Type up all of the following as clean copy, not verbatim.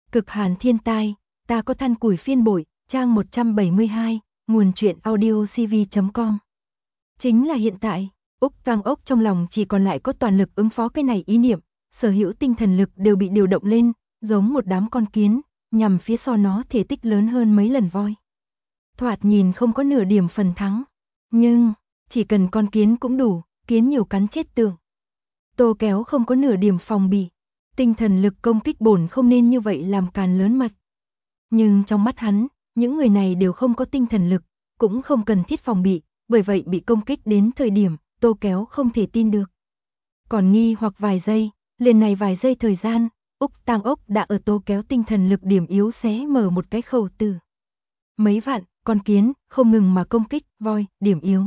Cực hàn thiên tai, ta có than củi phiên bội, trang 172, nguồn truyện audio cv.com. Chính là hiện tại, Úc Tang Ốc trong lòng chỉ còn lại có toàn lực ứng phó cái này ý niệm, sở hữu tinh thần lực đều bị điều động lên, giống một đám con kiến, nhằm phía sau nó thể tích lớn hơn mấy lần voi. Thoạt nhìn không có nửa điểm phần thắng, nhưng chỉ cần con kiến cũng đủ, kiến nhiều cắn chết tượng. Tô Kéo không có nửa điểm phòng bị, tinh thần lực công kích bổn không nên như vậy làm càn lớn mật. Nhưng trong mắt hắn, những người này đều không có tinh thần lực, cũng không cần thiết phòng bị, bởi vậy bị công kích đến thời điểm, Tô Kéo không thể tin được. Còn nghi hoặc vài giây, liền này vài giây thời gian, Úc Tang Ốc đã ở Tô Kéo tinh thần lực điểm yếu xé mở một cái khẩu từ. Mấy vạn con kiến không ngừng mà công kích voi điểm yếu.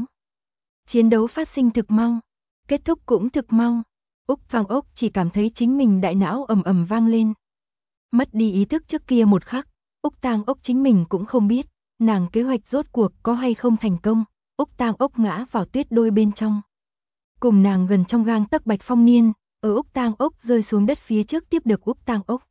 Chiến đấu phát sinh thực mau, kết thúc cũng thực mau. Úc Tang Ốc chỉ cảm thấy chính mình đại não ầm ầm vang lên. Mất đi ý thức trước kia một khắc, Úc Tang Ốc chính mình cũng không biết, nàng kế hoạch rốt cuộc có hay không thành công. Úc Tang Ốc ngã vào tuyết đôi bên trong. Cùng nàng gần trong gang tấc Bạch Phong Niên, ở Úc Tang Ốc rơi xuống đất phía trước tiếp được Úc Tang Ốc.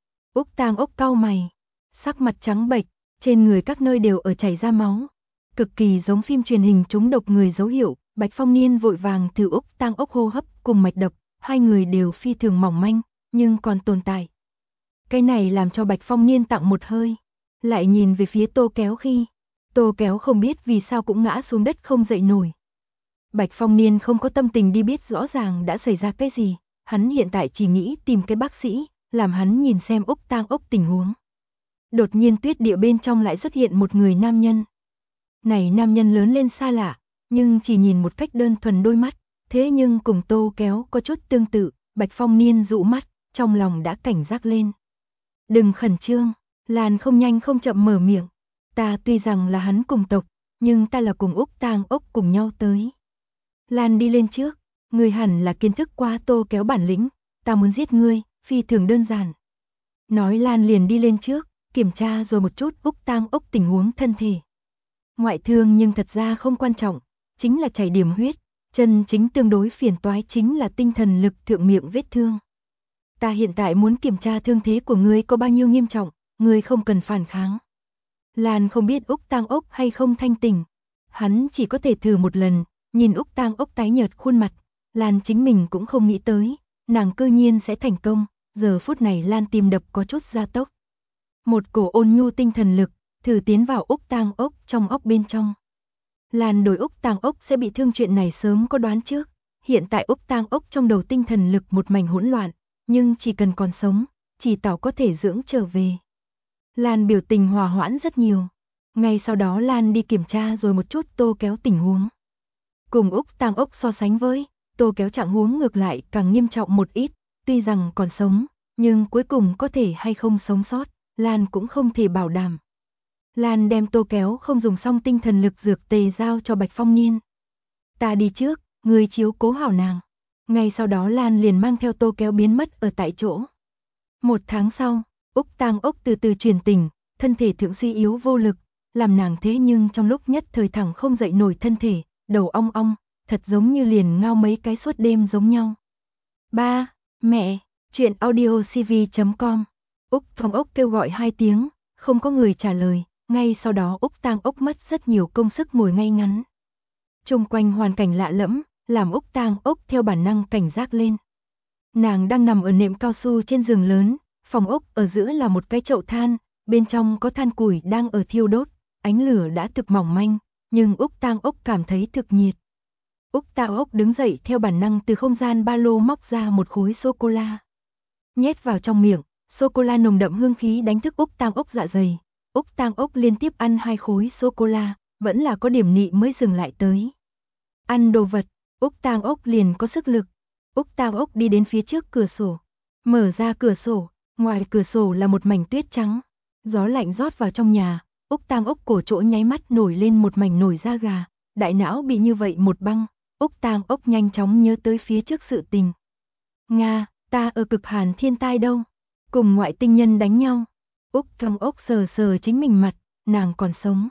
Úc Tang Ốc cau mày, sắc mặt trắng bệch, trên người các nơi đều ở chảy ra máu. Cực kỳ giống phim truyền hình trúng độc người dấu hiệu. Bạch Phong Niên vội vàng thử Úc Tang Ốc hô hấp cùng mạch đập, hai người đều phi thường mỏng manh, nhưng còn tồn tại. Cái này làm cho Bạch Phong Niên tặng một hơi, lại nhìn về phía Tô Kéo khi, Tô Kéo không biết vì sao cũng ngã xuống đất không dậy nổi. Bạch Phong Niên không có tâm tình đi biết rõ ràng đã xảy ra cái gì, hắn hiện tại chỉ nghĩ tìm cái bác sĩ, làm hắn nhìn xem Úc Tang Ốc tình huống. Đột nhiên tuyết địa bên trong lại xuất hiện một người nam nhân. Này nam nhân lớn lên xa lạ, nhưng chỉ nhìn một cách đơn thuần đôi mắt, thế nhưng cùng Tô Kéo có chút tương tự. Bạch Phong Niên dụ mắt, trong lòng đã cảnh giác lên. Đừng khẩn trương, Lan không nhanh không chậm mở miệng. Ta tuy rằng là hắn cùng tộc, nhưng ta là cùng Úc Tang Ốc cùng nhau tới. Lan đi lên trước, ngươi hẳn là kiến thức qua Tô Kéo bản lĩnh, ta muốn giết ngươi, phi thường đơn giản. Nói Lan liền đi lên trước, kiểm tra rồi một chút Úc Tang Ốc tình huống thân thể. Ngoại thương nhưng thật ra không quan trọng, chính là chảy điểm huyết, chân chính tương đối phiền toái chính là tinh thần lực thượng miệng vết thương. Ta hiện tại muốn kiểm tra thương thế của ngươi có bao nhiêu nghiêm trọng, ngươi không cần phản kháng. Lan không biết Úc Tang Ốc hay không thanh tỉnh, hắn chỉ có thể thử một lần, nhìn Úc Tang Ốc tái nhợt khuôn mặt, Lan chính mình cũng không nghĩ tới, nàng cư nhiên sẽ thành công, giờ phút này Lan tim đập có chút gia tốc. Một cổ ôn nhu tinh thần lực, thử tiến vào Úc Tang Ốc trong ốc bên trong. Lan đối Úc Tang Ốc sẽ bị thương chuyện này sớm có đoán trước, hiện tại Úc Tang Ốc trong đầu tinh thần lực một mảnh hỗn loạn, nhưng chỉ cần còn sống, chỉ tảo có thể dưỡng trở về. Lan biểu tình hòa hoãn rất nhiều. Ngay sau đó Lan đi kiểm tra rồi một chút Tô Kéo tình huống. Cùng Úc Tang Ốc so sánh với, Tô Kéo trạng huống ngược lại càng nghiêm trọng một ít, tuy rằng còn sống, nhưng cuối cùng có thể hay không sống sót, Lan cũng không thể bảo đảm. Lan đem Tô Kéo không dùng xong tinh thần lực dược tề giao cho Bạch Phong Niên. Ta đi trước, ngươi chiếu cố hảo nàng. Ngay sau đó Lan liền mang theo Tô Kéo biến mất ở tại chỗ. Một tháng sau, Úc Tang Ốc từ từ truyền tình, thân thể thượng suy yếu vô lực, làm nàng thế nhưng trong lúc nhất thời thẳng không dậy nổi thân thể, đầu ong ong, thật giống như liền ngao mấy cái suốt đêm giống nhau. Ba, mẹ, truyện audio cv.com. Úc Tang Ốc kêu gọi 2 tiếng, không có người trả lời, ngay sau đó Úc Tang Ốc mất rất nhiều công sức ngồi ngay ngắn. Xung quanh hoàn cảnh lạ lẫm, làm Úc Tang Ốc theo bản năng cảnh giác lên. Nàng đang nằm ở nệm cao su trên giường lớn, phòng ốc ở giữa là một cái chậu than, bên trong có than củi đang ở thiêu đốt, ánh lửa đã thực mỏng manh, nhưng Úc Tang Ốc cảm thấy thực nhiệt. Úc Tang Ốc đứng dậy theo bản năng từ không gian ba lô móc ra một khối sô-cô-la. Nhét vào trong miệng, sô-cô-la nồng đậm hương khí đánh thức Úc Tang Ốc dạ dày. Úc Tang Ốc liên tiếp ăn 2 khối sô-cô-la, vẫn là có điểm nị mới dừng lại tới. Ăn đồ vật, Úc Tang Ốc liền có sức lực. Úc Tang Ốc đi đến phía trước cửa sổ, mở ra cửa sổ, ngoài cửa sổ là một mảnh tuyết trắng, gió lạnh rót vào trong nhà, Úc Tang Ốc cổ chỗ nháy mắt nổi lên một mảnh nổi da gà, đại não bị như vậy một băng, Úc Tang Ốc nhanh chóng nhớ tới phía trước sự tình. Nga, ta ở cực hàn thiên tai đâu, cùng ngoại tinh nhân đánh nhau. Úc Tang Ốc sờ sờ chính mình mặt, nàng còn sống.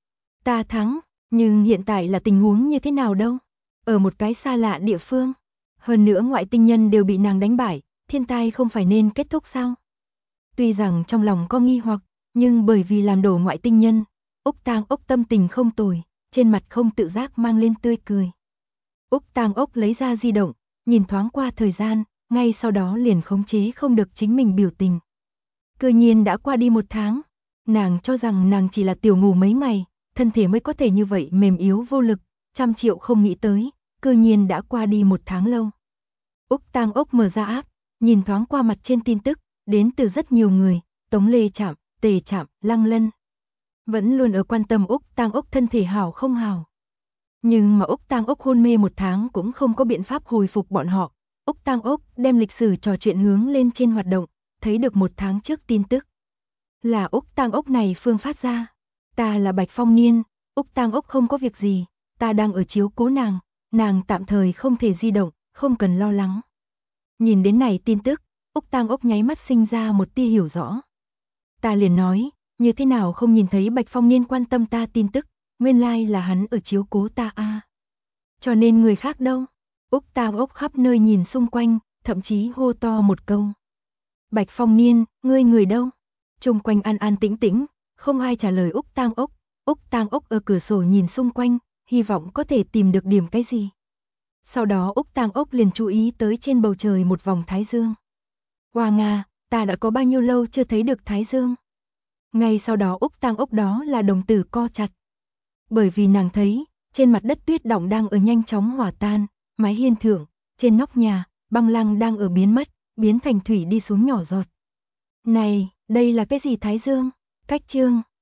Ta thắng, nhưng hiện tại là tình huống như thế nào đâu? Ở một cái xa lạ địa phương. Hơn nữa ngoại tinh nhân đều bị nàng đánh bại, thiên tai không phải nên kết thúc sao? Tuy rằng trong lòng có nghi hoặc, nhưng bởi vì làm đổ ngoại tinh nhân, Úc Tang Ốc tâm tình không tồi, trên mặt không tự giác mang lên tươi cười. Úc Tang Ốc lấy ra di động, nhìn thoáng qua thời gian, ngay sau đó liền khống chế không được chính mình biểu tình. Cư nhiên đã qua đi 1 tháng, nàng cho rằng nàng chỉ là tiểu ngủ mấy ngày, thân thể mới có thể như vậy mềm yếu vô lực, 100 triệu không nghĩ tới, cư nhiên đã qua đi 1 tháng lâu. Úc Tang Ốc mở ra app, nhìn thoáng qua mặt trên tin tức, đến từ rất nhiều người, Tống Lê Trạm, Tề Trạm, Lăng Lân. Vẫn luôn ở quan tâm Úc Tang Ốc thân thể hảo không hảo. Nhưng mà Úc Tang Ốc hôn mê 1 tháng cũng không có biện pháp hồi phục bọn họ. Úc Tang Ốc đem lịch sử trò chuyện hướng lên trên hoạt động, thấy được 1 tháng trước tin tức. Là Úc Tang Ốc này phương phát ra. Ta là Bạch Phong Niên, Úc Tang Ốc không có việc gì, ta đang ở chiếu cố nàng, nàng tạm thời không thể di động, không cần lo lắng. Nhìn đến này tin tức, Úc Tang Ốc nháy mắt sinh ra một tia hiểu rõ. Ta liền nói, như thế nào không nhìn thấy Bạch Phong Niên quan tâm ta tin tức, nguyên lai là hắn ở chiếu cố ta a. Cho nên người khác đâu? Úc Tang Ốc khắp nơi nhìn xung quanh, thậm chí hô to một câu. Bạch Phong Niên, ngươi người đâu? Chung quanh an an tĩnh tĩnh, không ai trả lời Úc Tang Ốc. Úc Tang Ốc ở cửa sổ nhìn xung quanh, hy vọng có thể tìm được điểm cái gì. Sau đó Úc Tang Ốc liền chú ý tới trên bầu trời một vòng thái dương. Hoa Nga, ta đã có bao nhiêu lâu chưa thấy được thái dương? Ngay sau đó Úc Tang Ốc đó là đồng tử co chặt. Bởi vì nàng thấy, trên mặt đất tuyết đọng đang ở nhanh chóng hòa tan, mái hiên thượng, trên nóc nhà, băng lăng đang ở biến mất, biến thành thủy đi xuống nhỏ giọt. Này, đây là cái gì thái dương? Cách chương